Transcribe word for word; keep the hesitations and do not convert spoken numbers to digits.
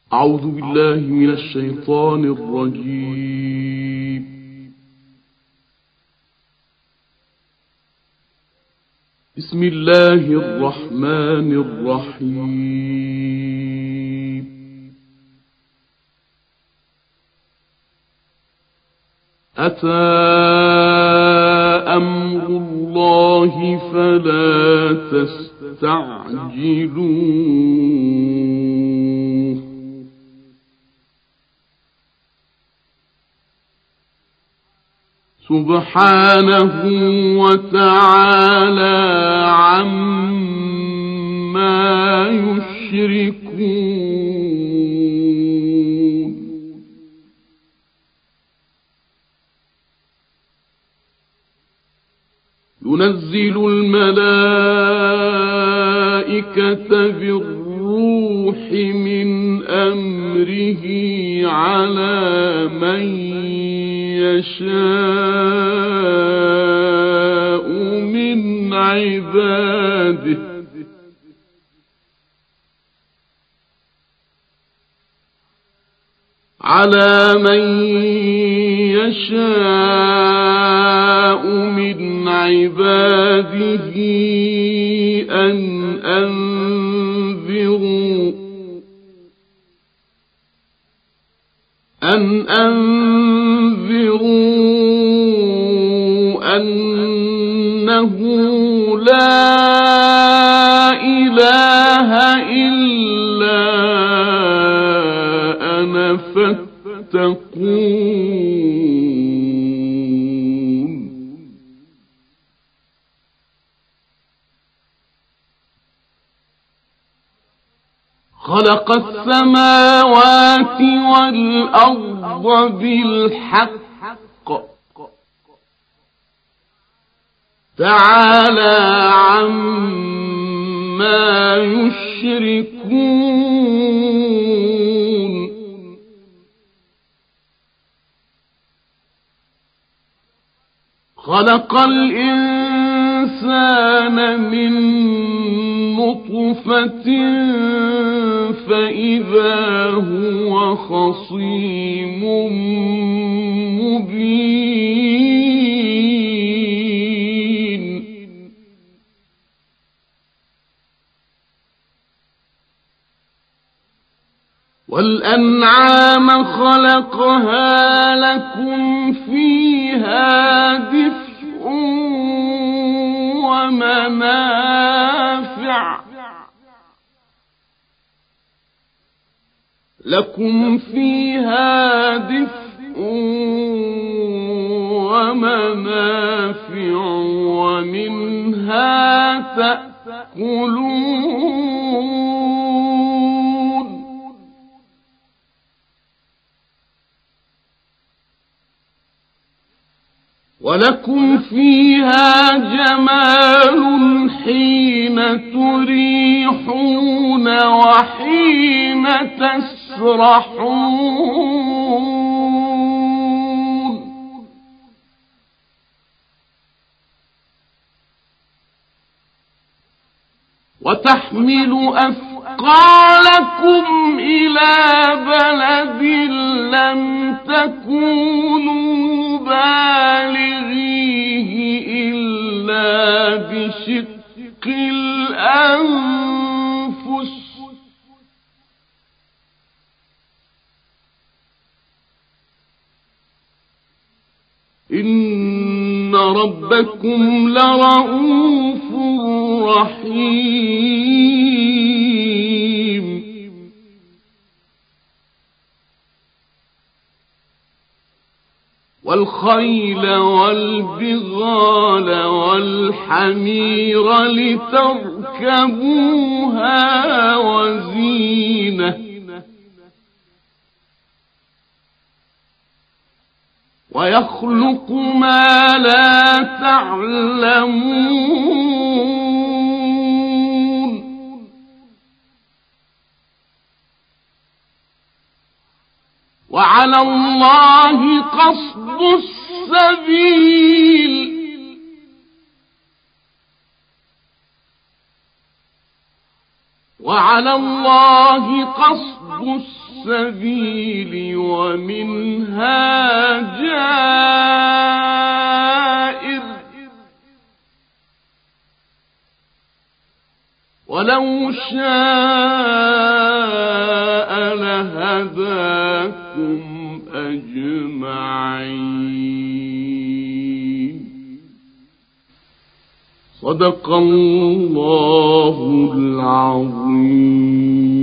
أعوذ بالله من الشيطان الرجيم. بسم الله الرحمن الرحيم. أتى أمر الله فلا تستعجلوه سبحانه وتعالى عما يشركون. ينزل الملائكة بالروح من أمره على من يشاء من عباده على من يشاء من عباده أن أنذروا أن أنذروا أنه لا إله إلا أنا فاتقون. خلق السماوات والأرض بالحق تعالى عما يشركون. خلق الإنسان من نطفة فإذا هو خصيم مبين. والأنعام خلقها لكم فيها دفء ومنافع لكم فيها دفء ومنافع ومنها تأكلون. ولكم فيها جمال حين تريحون وحين تسرحون. وتحمل أثقالكم إلى بلد لم تكونوا بالغيه إلا بشق الأنفس إن ربكم لرؤوف رحيم. والخيل والبغال والحمير لتركبوها وزينة ويخلق ما لا تعلمون. وعلى الله قصد السبيل وعلى الله قصد السبيل ومنها جائر ولو شاء لهداكم أجمعين. صدق الله العظيم.